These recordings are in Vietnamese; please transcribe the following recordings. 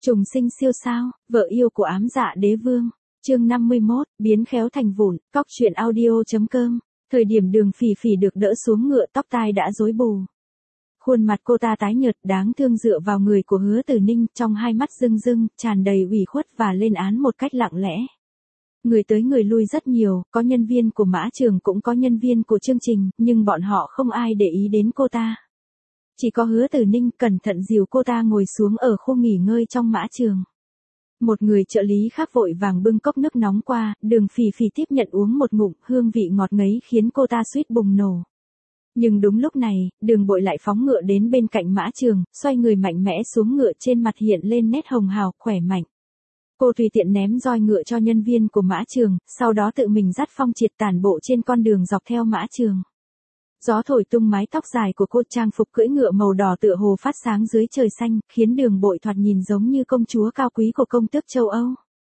Trùng sinh siêu sao, vợ yêu của ám dạ đế vương. Chương 51, biến khéo thành vụn, cóc truyện audio.com. Thời điểm Đường Phỉ Phỉ được đỡ xuống ngựa, tóc tai đã rối bù. Khuôn mặt cô ta tái nhợt đáng thương dựa vào người của Hứa Tử Ninh, trong hai mắt rưng rưng, tràn đầy ủy khuất và lên án một cách lặng lẽ. Người tới người lui rất nhiều, có nhân viên của mã trường cũng có nhân viên của chương trình, nhưng bọn họ không ai để ý đến cô ta. Chỉ có Hứa Tử Ninh cẩn thận dìu cô ta ngồi xuống ở khu nghỉ ngơi trong mã trường. Một người trợ lý khác vội vàng bưng cốc nước nóng qua, Đường Phỉ Phỉ tiếp nhận uống một ngụm, hương vị ngọt ngấy khiến cô ta suýt bùng nổ. Nhưng đúng lúc này, Đường Bội lại phóng ngựa đến bên cạnh mã trường, xoay người mạnh mẽ xuống ngựa, trên mặt hiện lên nét hồng hào, khỏe mạnh. Cô tùy tiện ném roi ngựa cho nhân viên của mã trường, sau đó tự mình dắt Phong Triệt tản bộ trên con đường dọc theo mã trường. Gió thổi tung mái tóc dài của cô, trang phục cưỡi ngựa màu đỏ tựa hồ phát sáng dưới trời xanh, khiến Đường Bội thoạt nhìn giống như công chúa cao quý của công tước châu Âu.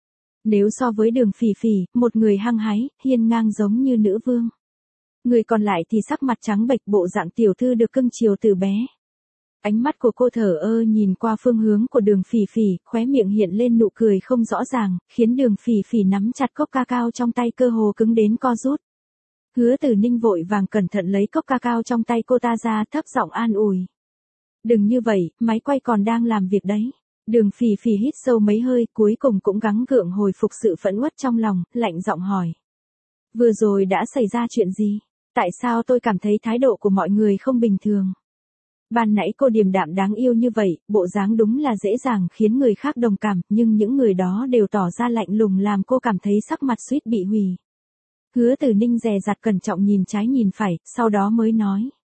Nếu so với Đường Phỉ Phỉ, một người hăng hái, hiên ngang giống như nữ vương. Người còn lại thì sắc mặt trắng bệch, bộ dạng tiểu thư được cưng chiều từ bé. Ánh mắt của cô thờ ơ nhìn qua phương hướng của Đường Phỉ Phỉ, khóe miệng hiện lên nụ cười không rõ ràng, khiến Đường Phỉ Phỉ nắm chặt cốc cacao trong tay cơ hồ cứng đến co rút. Hứa Tử Ninh vội vàng cẩn thận lấy cốc cacao trong tay cô ta ra, thấp giọng an ủi. Đừng như vậy, máy quay còn đang làm việc đấy. Đường Phỉ Phỉ hít sâu mấy hơi, cuối cùng cũng gắng gượng hồi phục sự phẫn uất trong lòng, lạnh giọng hỏi. Vừa rồi đã xảy ra chuyện gì? Tại sao tôi cảm thấy thái độ của mọi người không bình thường? Ban nãy cô điềm đạm đáng yêu như vậy, bộ dáng đúng là dễ dàng khiến người khác đồng cảm, nhưng những người đó đều tỏ ra lạnh lùng làm cô cảm thấy sắc mặt suýt bị hủy. Hứa Tử Ninh dè dặt cẩn trọng nhìn trái nhìn phải, sau đó mới nói.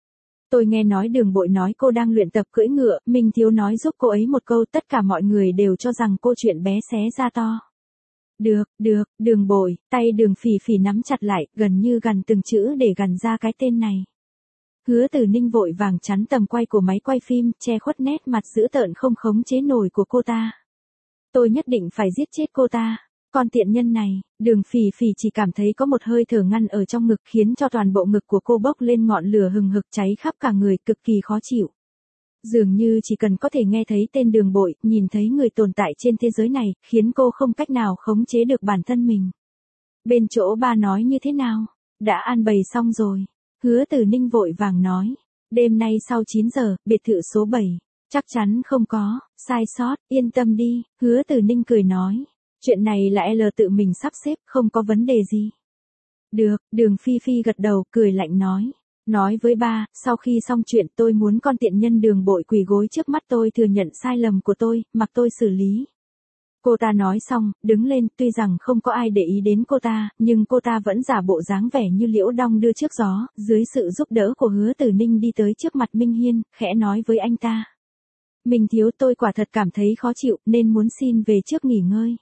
Tôi nghe nói Đường Bội nói cô đang luyện tập cưỡi ngựa, Minh Thiếu nói giúp cô ấy một câu, tất cả mọi người đều cho rằng cô chuyện bé xé ra to. Được, Đường Bội, tay Đường Phỉ Phỉ nắm chặt lại, gần như gằn từng chữ để gằn ra cái tên này. Hứa Tử Ninh vội vàng chắn tầm quay của máy quay phim, che khuất nét mặt dữ tợn không khống chế nổi của cô ta. Tôi nhất định phải giết chết cô ta. Con tiện nhân này, Đường Phỉ Phỉ chỉ cảm thấy có một hơi thở ngăn ở trong ngực khiến cho toàn bộ ngực của cô bốc lên ngọn lửa hừng hực cháy khắp cả người, cực kỳ khó chịu. Dường như chỉ cần có thể nghe thấy tên Đường Bội, nhìn thấy người tồn tại trên thế giới này, khiến cô không cách nào khống chế được bản thân mình. Bên chỗ ba nói như thế nào? Đã an bày xong rồi. Hứa Tử Ninh vội vàng nói. Đêm nay sau 9 giờ, biệt thự số 7. Chắc chắn không có, sai sót, yên tâm đi. Hứa Tử Ninh cười nói. Chuyện này là L tự mình sắp xếp, không có vấn đề gì. Được, Đường Phi Phi gật đầu, cười lạnh nói. Nói với ba, sau khi xong chuyện tôi muốn con tiện nhân Đường Bội quỳ gối trước mắt tôi thừa nhận sai lầm của tôi, mặc tôi xử lý. Cô ta nói xong, đứng lên, tuy rằng không có ai để ý đến cô ta, nhưng cô ta vẫn giả bộ dáng vẻ như liễu đong đưa trước gió, dưới sự giúp đỡ của Hứa Tử Ninh đi tới trước mặt Minh Hiên, khẽ nói với anh ta. Minh Thiếu, tôi quả thật cảm thấy khó chịu, nên muốn xin về trước nghỉ ngơi.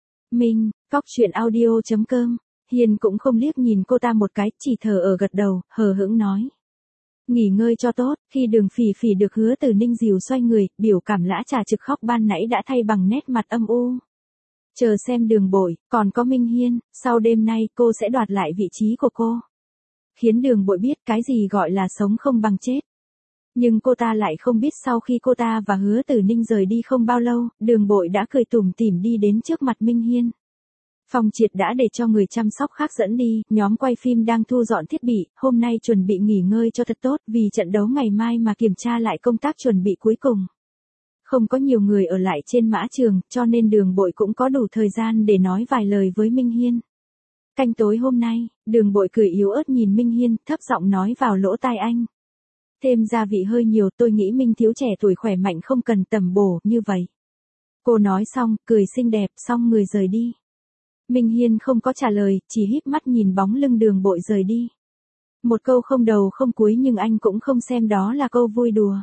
Minh, cóc truyện audio.com. Hiền cũng không liếc nhìn cô ta một cái, chỉ thờ ở gật đầu, hờ hững nói. Nghỉ ngơi cho tốt. Khi Đường Phỉ Phỉ được Hứa Tử Ninh dìu xoay người, biểu cảm lã trà trực khóc ban nãy đã thay bằng nét mặt âm u. Chờ xem Đường Bội, còn có Minh Hiên, sau đêm nay cô sẽ đoạt lại vị trí của cô. Khiến Đường Bội biết cái gì gọi là sống không bằng chết. Nhưng cô ta lại không biết sau khi cô ta và Hứa Tử Ninh rời đi không bao lâu, Đường Bội đã cười tủm tỉm đi đến trước mặt Minh Hiên. Phong Triệt đã để cho người chăm sóc khác dẫn đi, nhóm quay phim đang thu dọn thiết bị, hôm nay chuẩn bị nghỉ ngơi cho thật tốt vì trận đấu ngày mai mà kiểm tra lại công tác chuẩn bị cuối cùng. Không có nhiều người ở lại trên mã trường, cho nên Đường Bội cũng có đủ thời gian để nói vài lời với Minh Hiên. Canh tối hôm nay, Đường Bội cười yếu ớt nhìn Minh Hiên, thấp giọng nói vào lỗ tai anh. Thêm gia vị hơi nhiều, tôi nghĩ Minh Thiếu trẻ tuổi khỏe mạnh không cần tầm bổ như vậy. Cô nói xong, cười xinh đẹp, xong người rời đi. Minh Hiên không có trả lời, chỉ híp mắt nhìn bóng lưng Đường Bội rời đi. Một câu không đầu không cuối nhưng anh cũng không xem đó là câu vui đùa.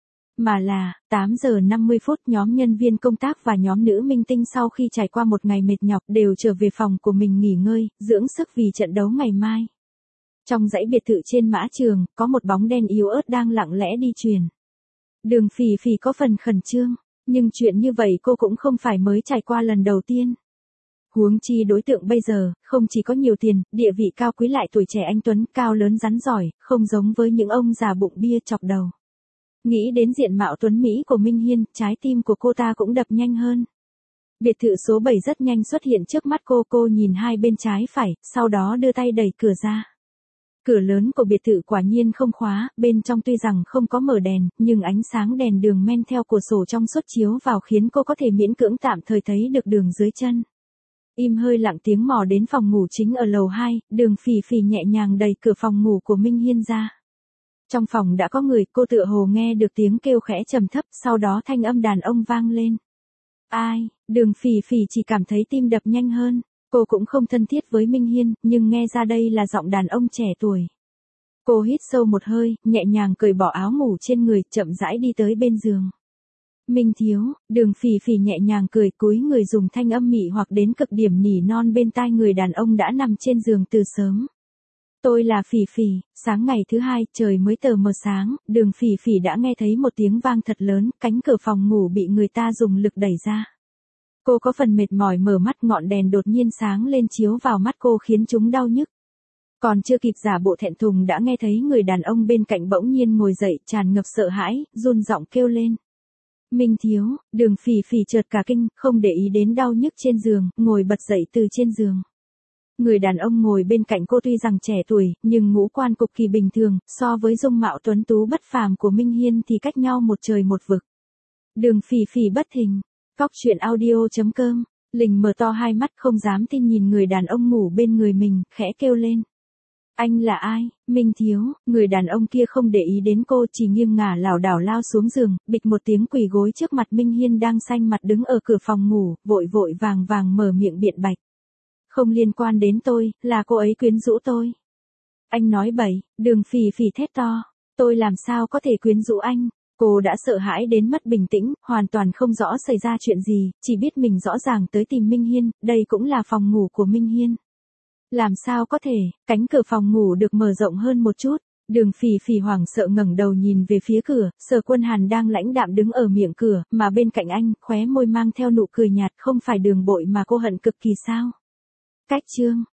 Mà là, 8 giờ 50 phút nhóm nhân viên công tác và nhóm nữ minh tinh sau khi trải qua một ngày mệt nhọc đều trở về phòng của mình nghỉ ngơi, dưỡng sức vì trận đấu ngày mai. Trong dãy biệt thự trên mã trường, có một bóng đen yếu ớt đang lặng lẽ đi truyền. Đường Phỉ Phỉ có phần khẩn trương, nhưng chuyện như vậy cô cũng không phải mới trải qua lần đầu tiên. Huống chi đối tượng bây giờ, không chỉ có nhiều tiền, địa vị cao quý lại tuổi trẻ anh tuấn, cao lớn rắn giỏi, không giống với những ông già bụng bia chọc đầu. Nghĩ đến diện mạo tuấn Mỹ của Minh Hiên, trái tim của cô ta cũng đập nhanh hơn. Biệt thự số 7 rất nhanh xuất hiện trước mắt cô nhìn hai bên trái phải, sau đó đưa tay đẩy cửa ra. Cửa lớn của biệt thự quả nhiên không khóa, bên trong tuy rằng không có mở đèn, nhưng ánh sáng đèn đường men theo cửa sổ trong suốt chiếu vào khiến cô có thể miễn cưỡng tạm thời thấy được đường dưới chân. Im hơi lặng tiếng mò đến phòng ngủ chính ở lầu 2, Đường Phỉ Phỉ nhẹ nhàng đẩy cửa phòng ngủ của Minh Hiên ra. Trong phòng đã có người, cô tựa hồ nghe được tiếng kêu khẽ trầm thấp, sau đó thanh âm đàn ông vang lên. Ai? Đường Phỉ Phỉ chỉ cảm thấy tim đập nhanh hơn. Cô cũng không thân thiết với Minh Hiên, nhưng nghe ra đây là giọng đàn ông trẻ tuổi. Cô hít sâu một hơi, nhẹ nhàng cởi bỏ áo ngủ trên người, chậm rãi đi tới bên giường. Minh thiếu, Đường Phỉ Phỉ nhẹ nhàng cười, cúi người dùng thanh âm mị hoặc đến cực điểm nỉ non bên tai người đàn ông đã nằm trên giường từ sớm. Tôi là Phỉ Phỉ. Sáng ngày thứ hai, trời mới tờ mờ sáng, Đường Phỉ Phỉ đã nghe thấy một tiếng vang thật lớn, cánh cửa phòng ngủ bị người ta dùng lực đẩy ra. Cô có phần mệt mỏi mở mắt, ngọn đèn đột nhiên sáng lên chiếu vào mắt cô khiến chúng đau nhức. Còn chưa kịp giả bộ thẹn thùng đã nghe thấy người đàn ông bên cạnh bỗng nhiên ngồi dậy, tràn ngập sợ hãi, run giọng kêu lên. Minh thiếu. Đường Phỉ Phỉ chợt cả kinh, không để ý đến đau nhức trên giường, ngồi bật dậy từ trên giường. Người đàn ông ngồi bên cạnh cô tuy rằng trẻ tuổi, nhưng ngũ quan cực kỳ bình thường, so với dung mạo tuấn tú bất phàm của Minh Hiên thì cách nhau một trời một vực. Đường Phỉ Phỉ bất thình. Cóc truyện audio.com. Lình mở to hai mắt không dám tin nhìn người đàn ông ngủ bên người mình, khẽ kêu lên. Anh là ai? Minh thiếu. Người đàn ông kia không để ý đến cô, chỉ nghiêng ngả lảo đảo lao xuống giường, bịch một tiếng quỳ gối trước mặt Minh Hiên đang xanh mặt đứng ở cửa phòng ngủ, vội vội vàng vàng mở miệng biện bạch. Không liên quan đến tôi, là cô ấy quyến rũ tôi. Anh nói bậy. Đường Phỉ Phỉ thét to. Tôi làm sao có thể quyến rũ anh? Cô đã sợ hãi đến mất bình tĩnh, hoàn toàn không rõ xảy ra chuyện gì, chỉ biết mình rõ ràng tới tìm Minh Hiên, đây cũng là phòng ngủ của Minh Hiên. Làm sao có thể? Cánh cửa phòng ngủ được mở rộng hơn một chút. Đường Phỉ Phỉ hoảng sợ ngẩng đầu nhìn về phía cửa, Sở Quân Hàn đang lãnh đạm đứng ở miệng cửa, mà bên cạnh anh, khóe môi mang theo nụ cười nhạt, không phải Đường Bội mà cô hận cực kỳ sao? Cách chương.